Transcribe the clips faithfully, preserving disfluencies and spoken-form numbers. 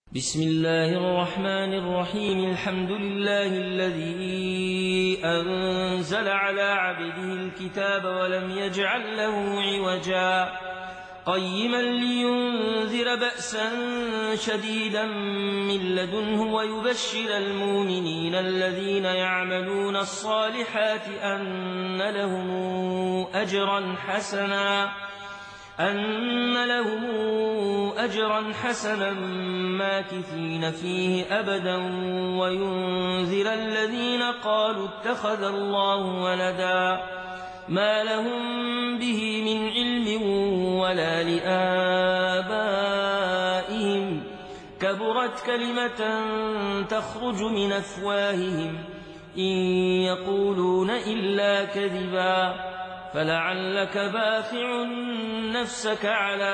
بسم الله الرحمن الرحيم. الحمد لله الذي أنزل على عبده الكتاب ولم يجعل له عوجا قيما لينذر بأسا شديدا من لدنه ويبشر المؤمنين الذين يعملون الصالحات أن لهم أجرا حسنا أن لهم أجرا حسنا ماكثين فيه أبدا وينذر الذين قالوا اتخذ الله ولدا ما لهم به من علم ولا لآبائهم كبرت كلمة تخرج من أفواههم إن يقولون إلا كذبا فلعلك باخع نفسك على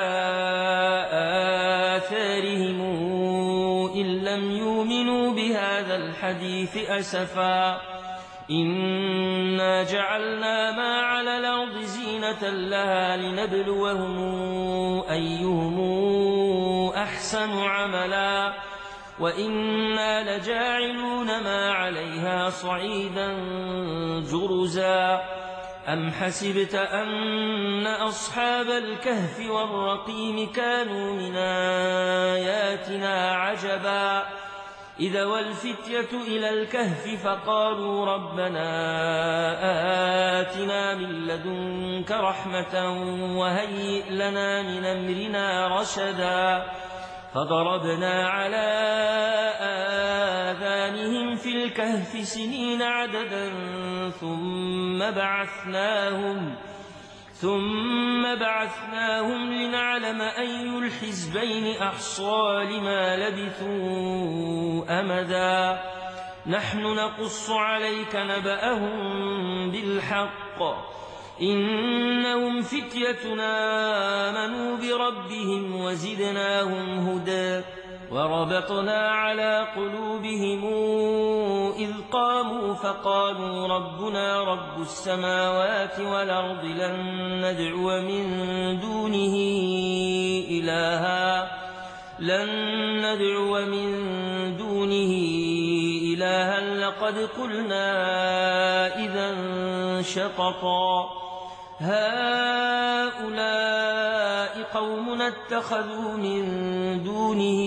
آثارهم إن لم يؤمنوا بهذا الحديث أسفا إنا جعلنا ما على الأرض زينة لها لنبلوهم أيهم أحسن عملا وإنا لجاعلون ما عليها صعيدا جرزا أم حسبت أن أصحاب الكهف والرقيم كانوا من آياتنا عجبا إذا والفتية إلى الكهف فقالوا ربنا آتنا من لدنك رحمة وهيئ لنا من أمرنا رشدا فضربنا على آذانهم في الكهف سنين عددا ثم بعثناهم ثم بعثناهم لنعلم أي الحزبين أحصى لما لبثوا أمدا نحن نقص عليك نبأهم بالحق إنهم فتيتنا آمنوا بربهم وزدناهم هدى وربطنا على قلوبهم إذ قاموا فقالوا ربنا رب السماوات والأرض لن ندعو من دونه إلها لن ندعو من دونه إلها لقد قلنا إذا شططا هؤلاء قومنا اتخذوا من دونه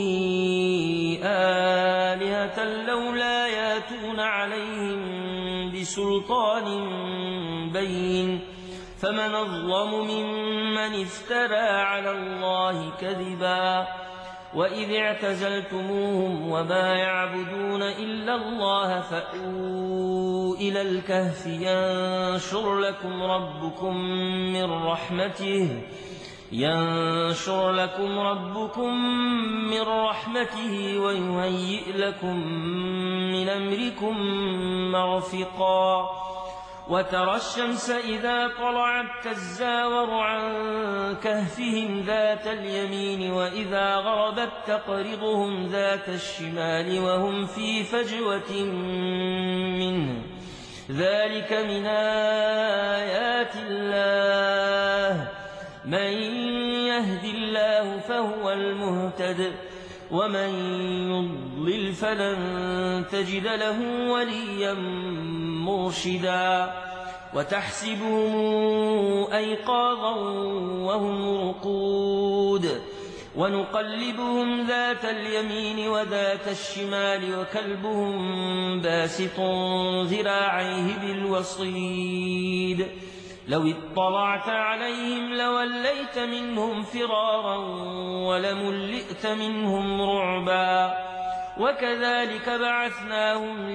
آلهة لولا ياتون عليهم بسلطان بين فمن أظلم ممن افترى على الله كذبا وإذ اعتزلتموهم وما يعبدون إلا الله فأووا إلى الكهف ينشر لكم ربكم من رحمته ينشر لكم ربكم من رحمته ويهيئ لكم من أمركم مرفقا وترى الشمس إذا طلعت تزاور عن كهفهم ذات اليمين وإذا غربت تقرضهم ذات الشمال وهم في فجوة منه ذلك من آيات الله من يهد الله فهو المهتد ومن يضلل فلن تجد له وليا مرشدا وتحسبهم أيقاظا وهم رقود ونقلبهم ذات اليمين وذات الشمال وكلبهم باسط ذراعيه بالوصيد لو اطلعت عليهم لوليت منهم فرارا ولملئت منهم رعبا وكذلك بعثناهم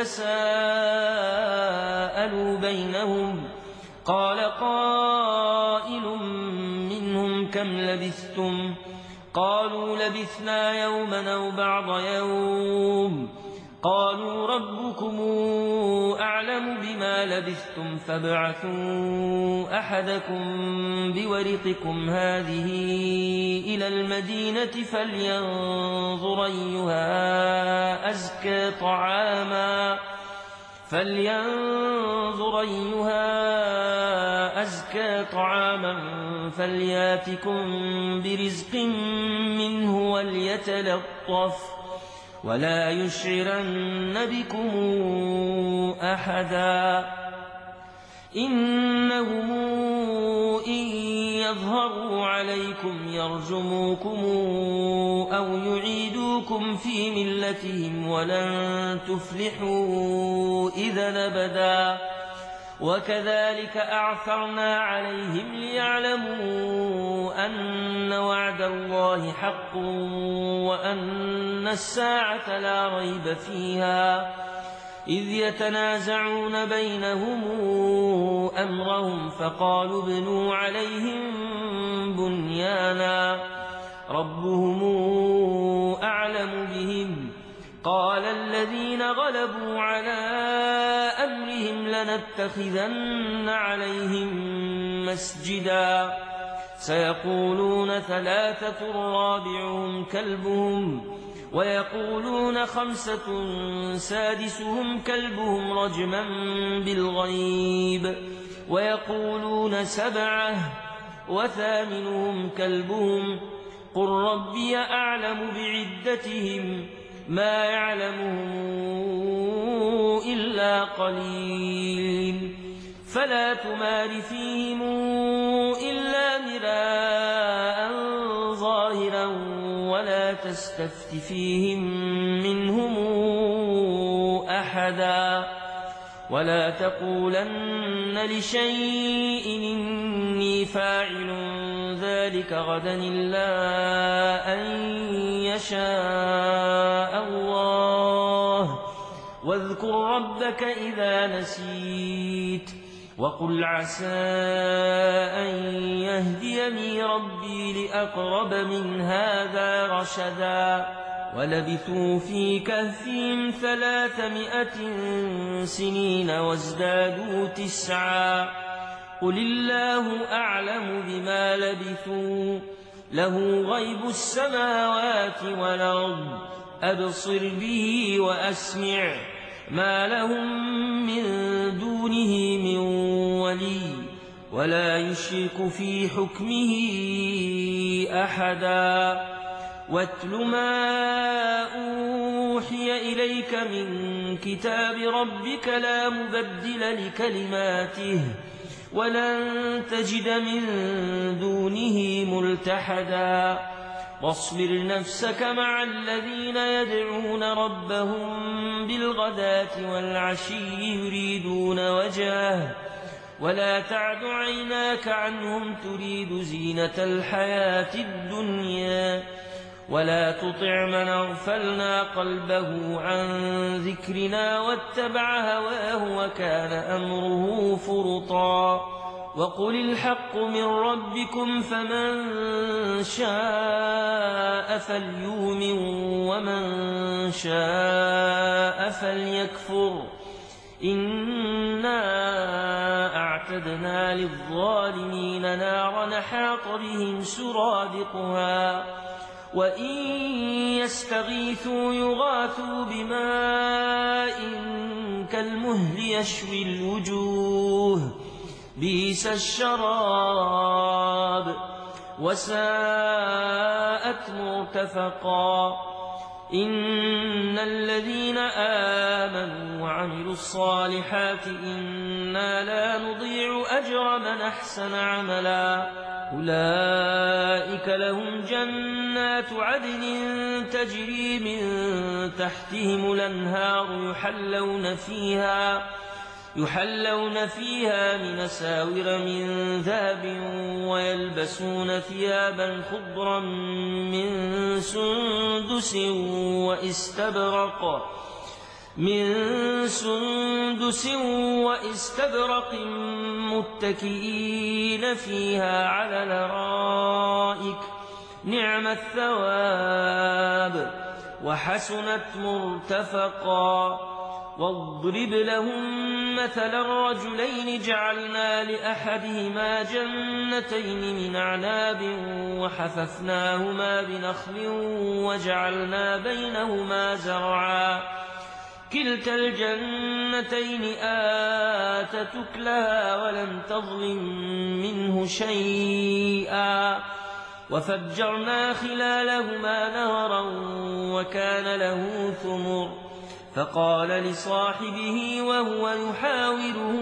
ليتساءلوا بينهم قال قائل منهم كم لبثتم قالوا لبثنا يوما أو بعض يوم قالوا ربكم أعلم بما لبثتم فابعثوا أحدكم بورقكم هذه إلى المدينة فلينظر أيها أزكى طعاما فلينظر أيها أزكى طعاما فلياتكم برزق منه وليتلطف ولا يشعرن بكم أحدا إنهم إن يظهروا عليكم يرجموكم أو يعيدوكم في ملتهم ولن تفلحوا إذا أبدا وكذلك أعثرنا عليهم ليعلموا أن وعد الله حق وأن الساعة لا ريب فيها إذ يتنازعون بينهم أمرهم فقالوا ابنوا عليهم بنيانا ربهم أعلم بهم قال الذين غلبوا على أمرهم لنتخذن عليهم مسجدا سيقولون ثلاثة رابعهم كلبهم ويقولون خمسة سادسهم كلبهم رجما بالغيب ويقولون سبعة وثامنهم كلبهم قل ربي أعلم بعدتهم ما يعلمهم إلا قليل فلا تمار فيهم إلا مراء ظاهرا ولا تستفت فيهم منهم أحدا ولا تقولن لشيء إني فاعل ذلك غدا إلا أن يشاء الله واذكر ربك إذا نسيت وقل عسى أن يهديني ربي لأقرب من هذا رشدا ولبثوا في كهفهم ثلاثمائة سنين وازدادوا تسعا قل الله أعلم بما لبثوا له غيب السماوات والأرض أبصر به وأسمع ما لهم من دونه من ولي ولا يشرك في حكمه أحدا واتل ما أوحي إليك من كتاب ربك لا مبدل لكلماته ولن تجد من دونه ملتحدا واصبر نفسك مع الذين يدعون ربهم بالغداة والعشي يريدون وجهه ولا تعد عيناك عنهم تريد زينة الحياة الدنيا ولا تطع من أغفلنا قلبه عن ذكرنا واتبع هواه وكان أمره فرطا وقل الحق من ربكم فمن شاء فليؤمن ومن شاء فليكفر إنا أعتدنا للظالمين نارا نحاط بهم سرادقها وإن يستغيثوا يغاثوا بماء كالمهل يشوي الوجوه بئس الشراب وساءت مرتفقا إن الذين آمنوا وعملوا الصالحات إنا لا نضيع أجر من أحسن عملا أولئك لهم جنات عدن تجري من تحتهم الأنهار يحلون فيها يحلون فيها من أساور من ذهب ويلبسون ثيابا خضرا من سندس واستبرق من سندس واستبرق متكئين فيها على الأرائك نعم الثواب وحسنت مرتفقا واضرب لهم مثلا رجلين جعلنا لأحدهما جنتين من أعناب وحففناهما بنخل وجعلنا بينهما زرعا كلتا الجنتين آتت أكلها ولم تظلم منه شيئا وفجرنا خلالهما نهرا وكان له ثمر فقال لصاحبه وهو يحاوره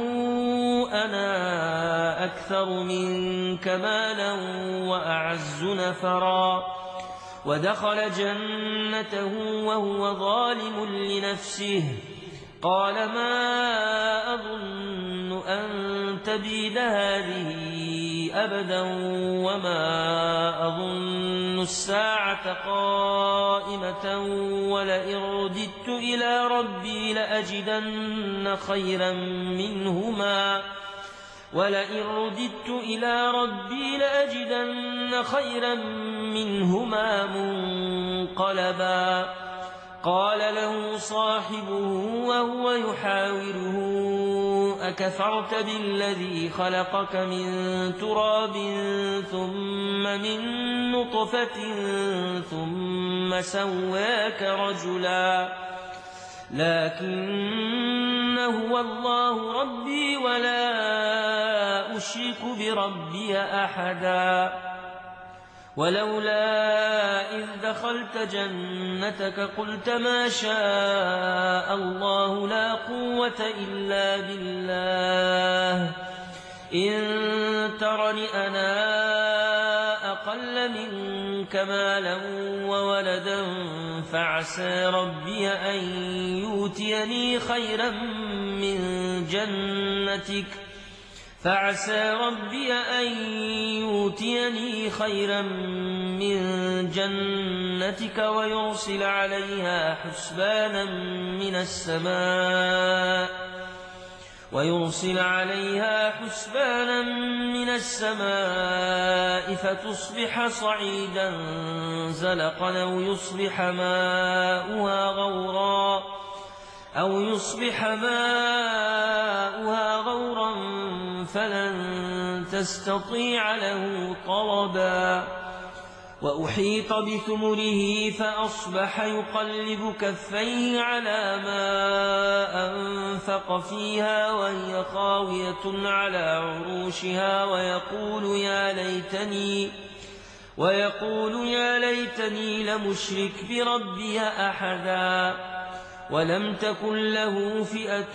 أنا أكثر منك مالا وأعز نفرا ودخل جنته وهو ظالم لنفسه قال ما أظن أن تبيد هذه أبدا وما أظن الساعة قائمة ولئن رددت إلى ربي لأجدن خيرا منهما ولئن رددت إلى ربي لأجدن خيرا منهما منقلبا قال له صاحبه وهو يحاوره أكفرت بالذي خلقك من تراب ثم من نطفة ثم سواك رجلا لكن هو الله ربي ولا أشرك بربي أحدا ولولا إذ دخلت جنتك قلت ما شاء الله لا قوة إلا بالله إن ترني أنا أقل منك مالا وولدا فعسى ربي أن يؤتيني خيرا من جنتك فعسى ربي أن يؤتيني خيرا من جنتك ويرسل عليها حسبانا من السماء ويرسل عليها حسبانا من السماء فتصبح صعيدا زلقا أو يصبح ماؤها غورا أو يصبح ماؤها غورا فلن تستطيع له طلبا وأحيط بثمره فأصبح يقلب كفيه على ما أنفق فيها وهي خاوية على عروشها ويقول يا ليتني ويقول يا ليتني لمشرك بربي أحدا ولم تكن له فئة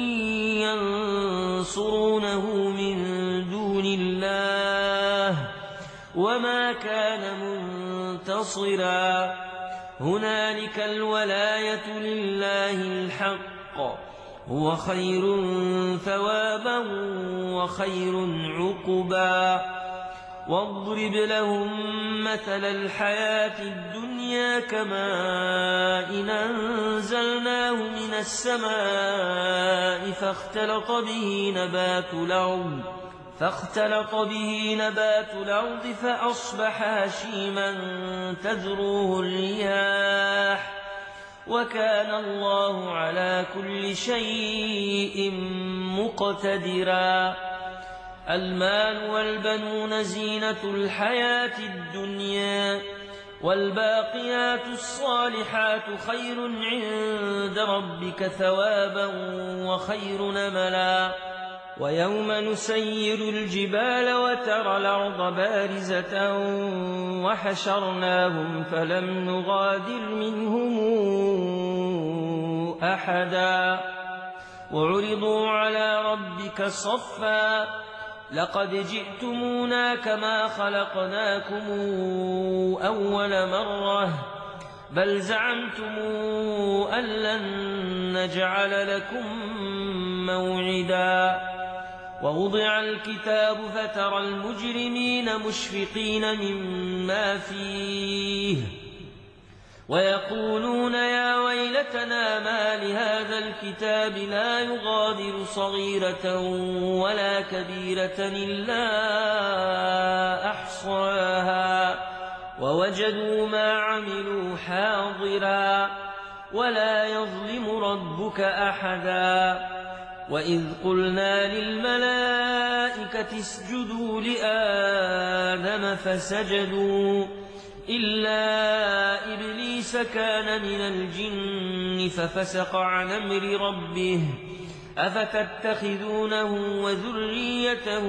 ينصرونه من دون الله وما كان منتصرا هنالك الولاية لله الحق هو خير ثوابا وخير عقبا واضرب لهم مثل الحياة الدنيا كماء أنزلناه من السماء فاختلط به نبات الأرض فاختلط به نبات الأرض فأصبح هشيما تذروه الرياح وكان الله على كل شيء مقتدرا المال والبنون زينة الحياة الدنيا والباقيات الصالحات خير عند ربك ثوابا وخير نملا ويوم نسير الجبال وترى الأرض بارزة وحشرناهم فلم نغادر منهم أحدا وعرضوا على ربك صفا لقد جئتمونا كما خلقناكم أول مرة بل زعمتم أن لن نجعل لكم موعدا ووضع الكتاب فترى المجرمين مشفقين مما فيه ويقولون يا ويلتنا ما لهذا الكتاب لا يغادر صغيرة ولا كبيرة إلا أحصاها ووجدوا ما عملوا حاضرا ولا يظلم ربك أحدا وإذ قلنا للملائكة اسجدوا لآدم فسجدوا إلا إبليس كان من الجن ففسق عن أمر ربه أفتتخذونه وذريته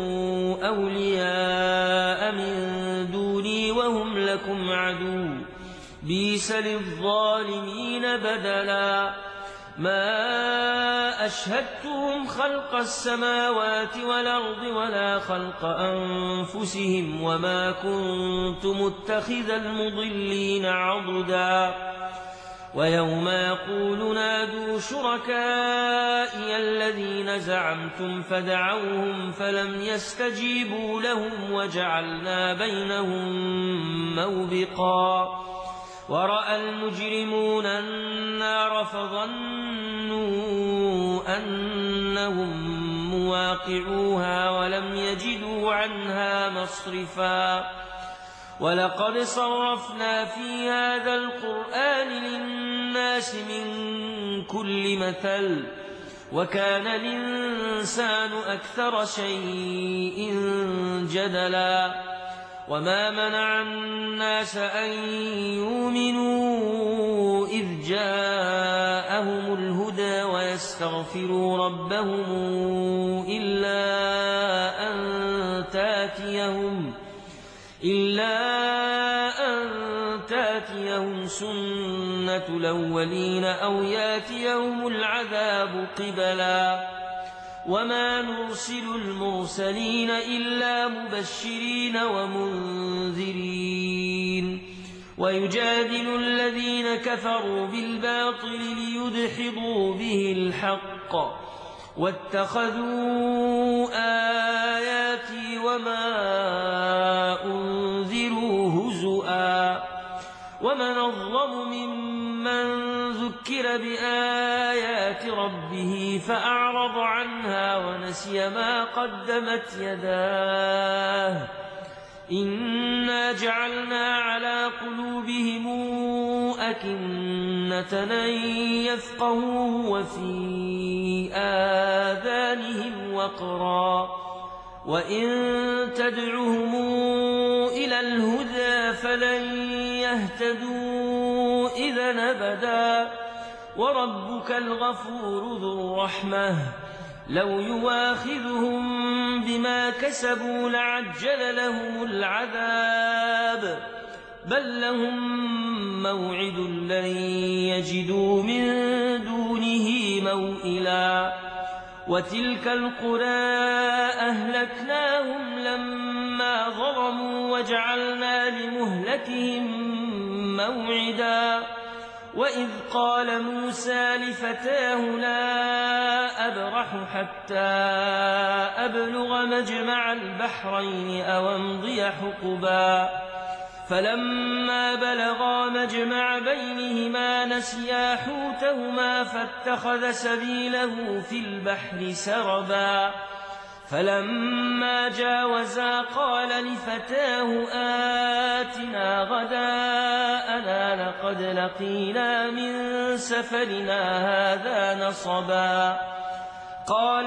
أولياء من دوني وهم لكم عدو بئس للظالمين بدلا ما أشهدتهم خلق السماوات والأرض ولا خلق أنفسهم وما كنت متخذ المضلين عضدا ويوم يقول نادوا شركائي الذين زعمتم فدعوهم فلم يستجيبوا لهم وجعلنا بينهم موبقا ورأى المجرمون النار فظنوا أنهم مواقعوها ولم يجدوا عنها مصرفا ولقد صرفنا في هذا القرآن للناس من كل مثل وكان الإنسان أكثر شيء جدلا وما منع الناس أن يؤمنوا إذ جاءهم الهدى ويستغفروا ربهم إلا أن تاتيهم إلا أن تاتيهم سنة الأولين أو ياتيهم العذاب قبلا وما نرسل المرسلين إلا مبشرين ومنذرين ويجادل الذين كفروا بالباطل ليدحضوا به الحق واتخذوا آياتي وما أنذروا هزؤا ومن أظلم ممن ذكر بآيات ربه فأعرض عنها ونسي ما قدمت يداه إنا جعلنا على قلوبهم أكنة أن يفقهوه وفي آذانهم وقرا وإن تدعهم إلى الهدى فلن يهتدوا إذا أبدا وربك الغفور ذو الرحمة لو يواخذهم بما كسبوا لعجل لهم العذاب بل لهم موعد لن يجدوا من دونه موئلا وتلك القرى أهلكناهم لما ظلموا وجعلنا لمهلكهم موعدا وإذ قال موسى لفتاه لا أبرح حتى أبلغ مجمع البحرين أو أمضي حقبا فلما بلغا مجمع بينهما نسيا حوتهما فاتخذ سبيله في البحر سربا فلما جاوزا قال لفتاه آتنا غداءنا لقد لقينا من سفرنا هذا نصبا قال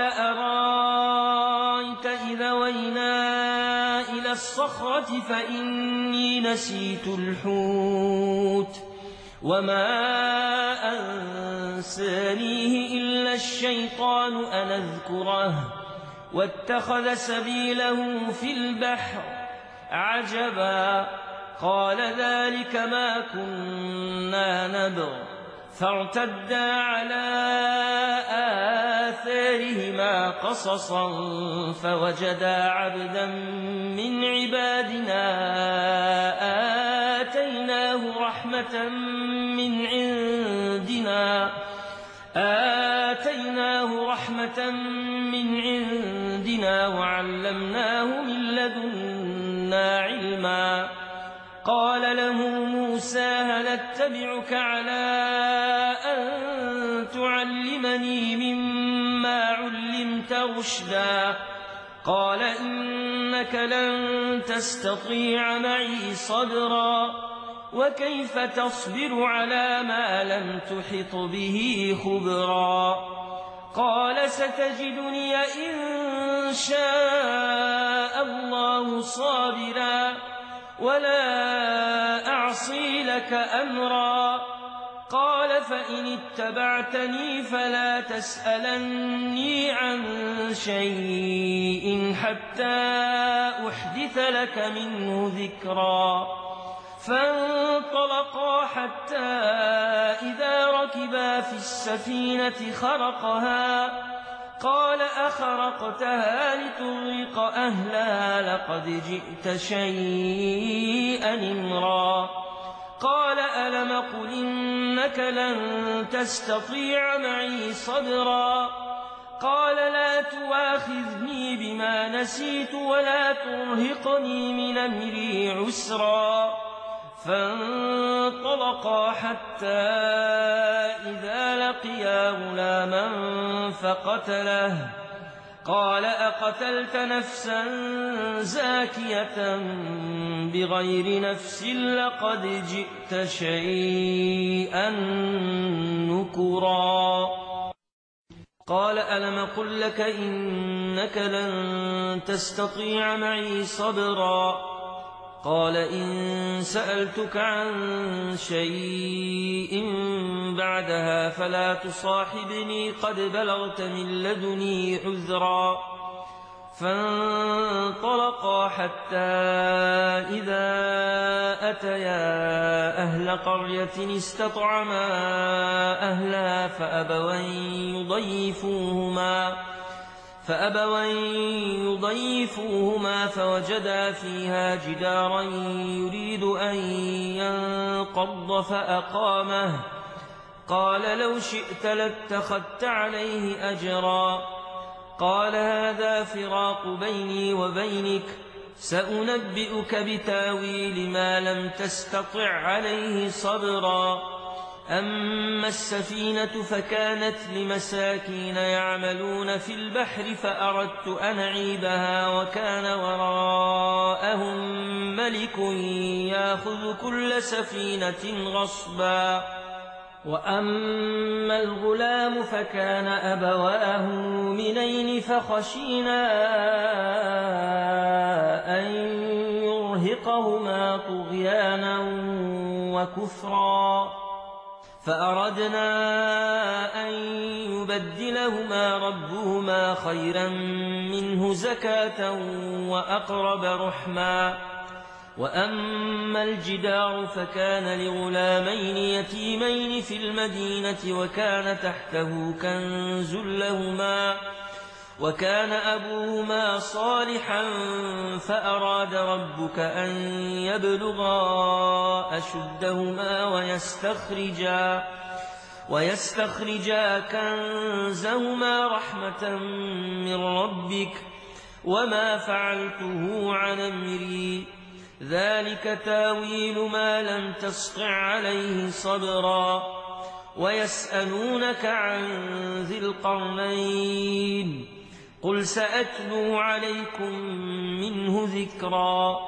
أرايت إذا وينا إلى الصخرة فإني نسيت الحوت وما أنسانيه إلا الشيطان أن أذكره واتخذ سبيله في البحر عجبا قال ذلك ما كنا نبغ فارتدا على آثارهما قصصا فوجدا عبدا من عبادنا آتيناه رحمة من عندنا آتيناه رحمة من عندنا وعلمناه من لدنا علما قال له موسى هل اتبعك على أن تعلمني مما علمت رشدا قال إنك لن تستطيع معي صبرا وكيف تصبر على ما لم تحط به خبرا قال ستجدني إن شاء الله صابرا ولا أعصي لك أمرا. قال فإن اتبعتني فلا تسألني عن شيء حتى أحدث لك منه ذكرا. فانطلقا حتى إذا ركبا في السفينة خرقها قال أخرقتها لتغرق أهلها لقد جئت شيئا إمرا. قال ألم قل إنك لن تستطيع معي صبرا. قال لا تواخذني بما نسيت ولا ترهقني من أمري عسرا. فانطلقا حتى إذا لقيا غلاما فقتله قال أقتلت نفسا زاكية بغير نفس لقد جئت شيئا نكرا. قال ألم قل لك إنك لن تستطيع معي صبرا. قال إن سألتك عن شيء بعدها فلا تصاحبني قد بلغت من لدني عذرا. فانطلقا حتى إذا أتيا أهل قرية استطعما أهلها فأبوا أن يضيفوهما فأبوا أن يضيفوهما فوجدا فيها جدارا يريد أن ينقض فأقامه. قال لو شئت لاتخذت عليه أجرا. قال هذا فراق بيني وبينك سأنبئك بتاويل ما لم تستطع عليه صبرا. أما السفينة فكانت لمساكين يعملون في البحر فأردت أن أعيبها وكان وراءهم ملك يأخذ كل سفينة غصبا. وأما الغلام فكان أبواه مؤمنين فخشينا أن يرهقهما طغيانا وكفرا. فأردنا أن يبدلهما ربهما خيرا منه زكاة وأقرب رحما. وأما الجدار فكان لغلامين يتيمين في المدينة وكان تحته كنز لهما وكان أبوهما صالحا فأراد ربك أن يبلغا أشدهما ويستخرجا, ويستخرجا كنزهما رحمة من ربك وما فعلته عن أمري ذلك تاويل ما لم تسطع عليه صبرا. ويسألونك عن ذي القرنين قل سأتلو عليكم منه ذكرا.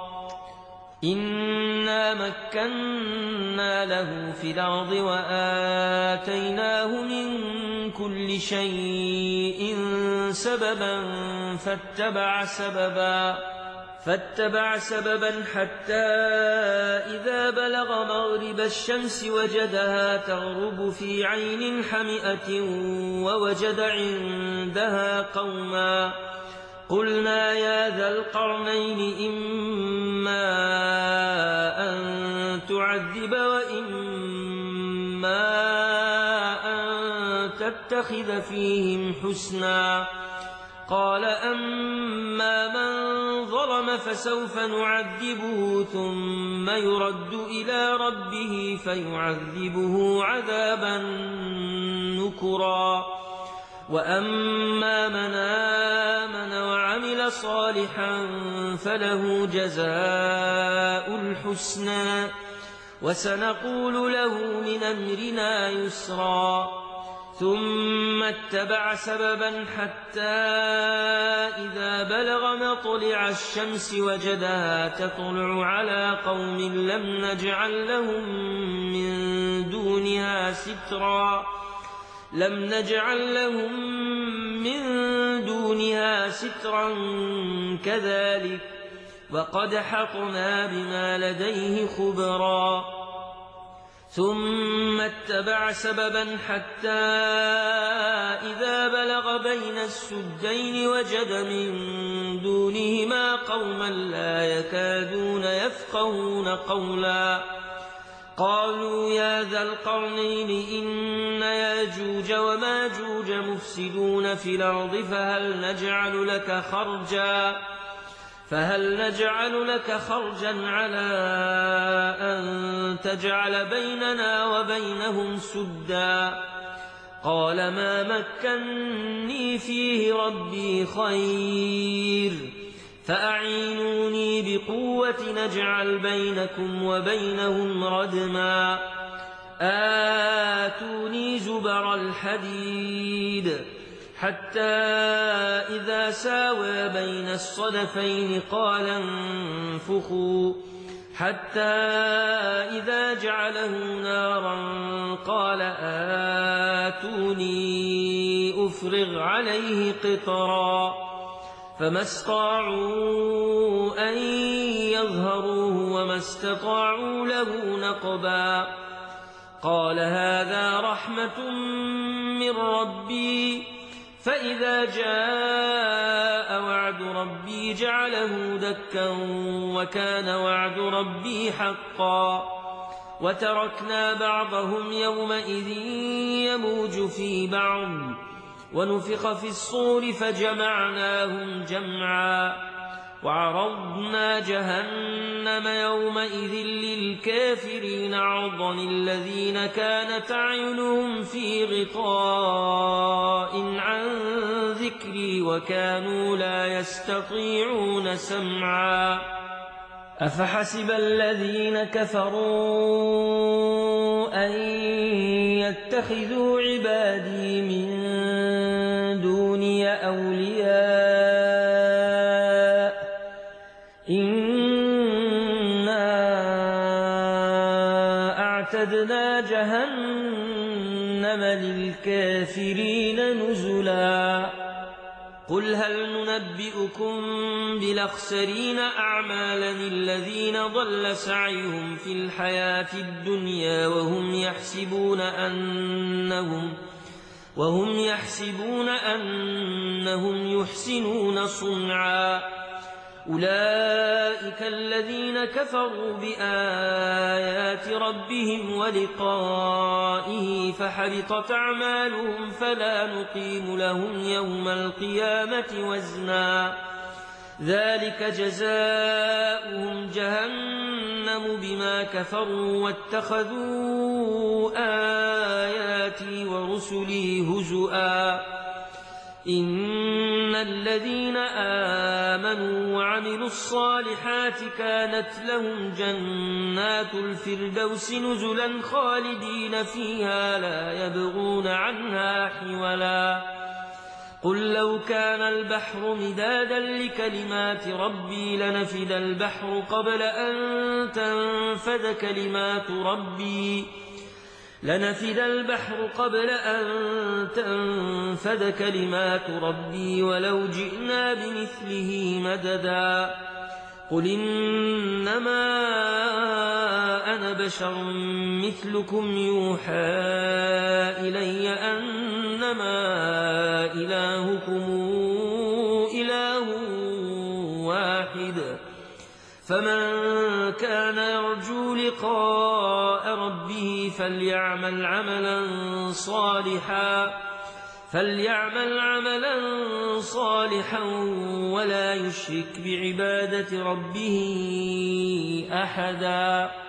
إنا مكنا له في الأرض وآتيناه من كل شيء سببا فاتبع سببا فاتبع سببا حتى إذا بلغ مغرب الشمس وجدها تغرب في عين حمئة ووجد عندها قوما قلنا يا ذا القرنين إما أن تعذب وإما أن تتخذ فيهم حسنا. قال أما من ظلم فسوف نعذبه ثم يرد إلى ربه فيعذبه عذابا نكرا. وأما من آمن وعمل صالحا فله جزاء الحسنى وسنقول له من أمرنا يسرا. ثم اتبع سببا حتى إذا بلغ مطلع الشمس وجدها تطلع على قوم لم نجعل لهم من دونها سترا لم نجعل لهم من دونها سترا كذلك وقد حطنا بما لديه خبرا ثم اتبع سببا حتى إذا بلغ بين السدين وجد من دونهما قوما لا يكادون يفقهون قولا قالوا يا ذا القرنين إن ياجوج وماجوج مفسدون في الأرض فهل نجعل لك خرجا فهل نجعل لك خرجا على أن تجعل بيننا وبينهم سدا قال ما مكني فيه ربي خير فأعينوني بقوة نجعل بينكم وبينهم ردما آتوني زبر الحديد حتى إذا ساوى بين الصدفين قال انفخوا حتى إذا جعله نارا قال آتوني أفرغ عليه قطرا فما استطاعوا أن يظهروه وما استطاعوا له نقبا قال هذا رحمة من ربي فإذا جاء وعد ربي جعله دكا وكان وعد ربي حقا وتركنا بعضهم يومئذ يموج في بعض ونفخ في الصور فجمعناهم جمعا وعرضنا جهنم يومئذ للكافرين عرضا الذين كانت أعينهم في غطاء عن ذكري وكانوا لا يستطيعون سمعا أفحسب الذين كفروا أن يتخذوا عبادي من دوني أولياء إنا أعتدنا جهنم للكافرين نزلا قل هل ننبئكم بالأخسرين أعمالا الذين ضل سعيهم في الحياة الدنيا وهم يحسبون أنهم وهم يحسبون أنهم يحسنون صنعا أولئك الذين كفروا بآيات ربهم ولقائه فحبطت أعمالهم فلا نقيم لهم يوم القيامة وزنا ذلك جزاؤهم جهنم بما كفروا واتخذوا آياتي ورسلي هزؤا إن الذين آمنوا وعملوا الصالحات كانت لهم جنات الفردوس نزلا خالدين فيها لا يبغون عنها حولا قل لو كان البحر مدادا لكلمات ربي لنفد البحر قبل أن تنفد كلمات ربي لنفد البحر قبل أن تنفد كلمات ربي ولو جئنا بمثله مددا قل إنما أنا بشر مثلكم يوحى إلي أنما إلهكم إله واحد فمن كان يرجو لقاء ربه فليعمل عملا صالحا فليعمل عملا صالحا ولا يشرك بعبادة ربه أحدا